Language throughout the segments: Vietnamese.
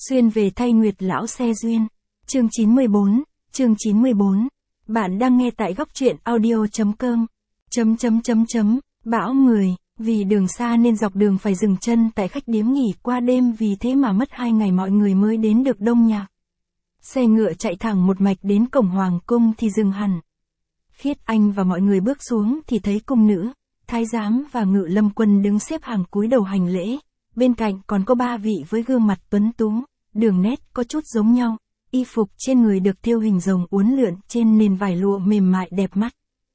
Xuyên về thay Nguyệt lão xe duyên. Chương 94. Bạn đang nghe tại góc truyện audio.com. Bão người, vì đường xa nên dọc đường phải dừng chân tại khách điếm nghỉ qua đêm, vì thế mà mất 2 ngày mọi người mới đến được Đông Nhạc. Xe ngựa chạy thẳng một mạch đến cổng hoàng cung thì dừng hẳn. Khiết Anh và mọi người bước xuống thì thấy cung nữ, thái giám và ngự lâm quân đứng xếp hàng cúi đầu hành lễ. Bên cạnh còn có 3 vị với gương mặt tuấn tú, đường nét có chút giống nhau, y phục trên người được thêu hình rồng uốn lượn trên nền vải lụa mềm mại đẹp mắt.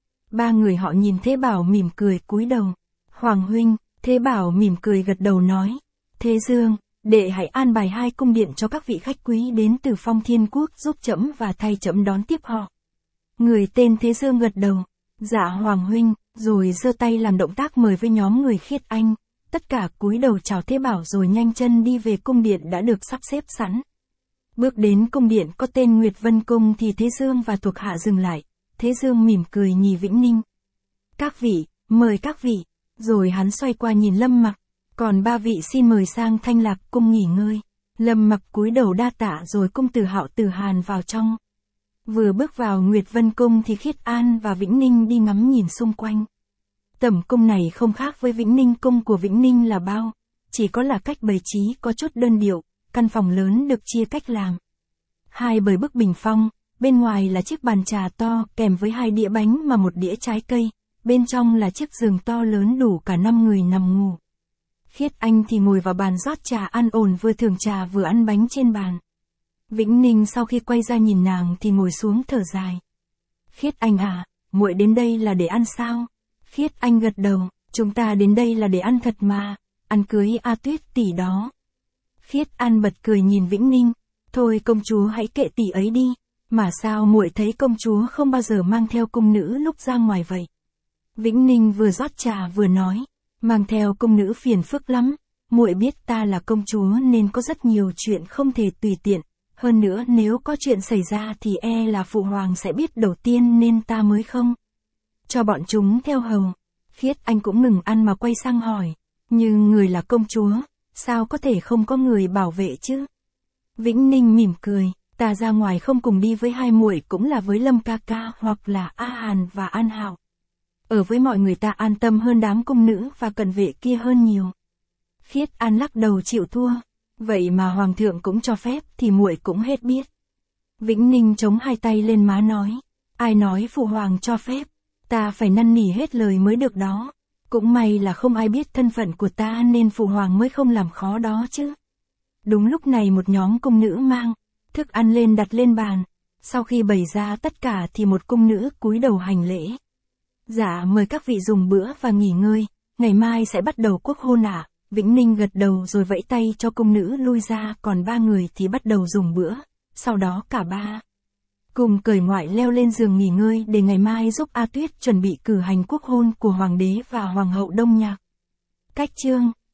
3 người họ nhìn Thế Bảo mỉm cười cúi đầu. Hoàng huynh, Thế Bảo mỉm cười gật đầu nói. Thế Dương, đệ hãy an bài 2 cung điện cho các vị khách quý đến từ Phong Thiên Quốc giúp trẫm và thay trẫm đón tiếp họ. Người tên Thế Dương gật đầu. Dạ Hoàng huynh, rồi giơ tay làm động tác mời với nhóm người Khiết Anh. Tất cả cúi đầu chào Thế Bảo rồi nhanh chân đi về cung điện đã được sắp xếp sẵn. Bước đến cung điện có tên Nguyệt Vân Cung thì Thế Dương và thuộc hạ dừng lại. Thế Dương mỉm cười nhìn Vĩnh Ninh. Các vị, mời các vị. Rồi hắn xoay qua nhìn Lâm Mặc. Còn 3 vị xin mời sang Thanh Lạc cung nghỉ ngơi. Lâm Mặc cúi đầu đa tạ rồi cung Từ Hạo Từ Hàn vào trong. Vừa bước vào Nguyệt Vân Cung thì Khiết An và Vĩnh Ninh đi ngắm nhìn xung quanh. Tẩm cung này không khác với Vĩnh Ninh cung của Vĩnh Ninh là bao, chỉ có là cách bày trí có chút đơn điệu, căn phòng lớn được chia cách làm. 2 bời bức bình phong, bên ngoài là chiếc bàn trà to kèm với 2 đĩa bánh và 1 đĩa trái cây, bên trong là chiếc giường to lớn đủ cả 5 người nằm ngủ. Khiết Anh thì ngồi vào bàn rót trà ăn ổn, vừa thưởng trà vừa ăn bánh trên bàn. Vĩnh Ninh sau khi quay ra nhìn nàng thì ngồi xuống thở dài. Khiết Anh à, muội đến đây là để ăn sao? Khiết Anh gật đầu, chúng ta đến đây là để ăn thật mà, ăn cưới A Tuyết tỷ đó. Khiết An bật cười nhìn Vĩnh Ninh, thôi công chúa hãy kệ tỷ ấy đi, mà sao muội thấy công chúa không bao giờ mang theo cung nữ lúc ra ngoài vậy? Vĩnh Ninh vừa rót trà vừa nói, mang theo cung nữ phiền phức lắm, muội biết ta là công chúa nên có rất nhiều chuyện không thể tùy tiện, hơn nữa nếu có chuyện xảy ra thì là phụ hoàng sẽ biết đầu tiên nên ta mới không cho bọn chúng theo hầu. Khiết Anh cũng ngừng ăn mà quay sang hỏi, nhưng người là công chúa, sao có thể không có người bảo vệ chứ? Vĩnh Ninh mỉm cười, ta ra ngoài không cùng đi với 2 muội cũng là với Lâm ca ca hoặc là A Hàn và An Hạo. Ở với mọi người ta an tâm hơn đám cung nữ và cận vệ kia hơn nhiều. Khiết An lắc đầu chịu thua, vậy mà hoàng thượng cũng cho phép thì muội cũng hết biết. Vĩnh Ninh chống 2 tay lên má nói, ai nói phụ hoàng cho phép? Ta phải năn nỉ hết lời mới được đó. Cũng may là không ai biết thân phận của ta nên phụ hoàng mới không làm khó đó chứ. Đúng lúc này một nhóm cung nữ mang thức ăn lên đặt lên bàn. Sau khi bày ra tất cả thì một cung nữ cúi đầu hành lễ. Dạ mời các vị dùng bữa và nghỉ ngơi, ngày mai sẽ bắt đầu quốc hôn ạ. Vĩnh Ninh gật đầu rồi vẫy tay cho cung nữ lui ra, còn 3 người thì bắt đầu dùng bữa. Sau đó cả 3 cùng cởi ngoại leo lên giường nghỉ ngơi để ngày mai giúp A Tuyết chuẩn bị cử hành quốc hôn của hoàng đế và hoàng hậu Đông Nhạc. Cách chương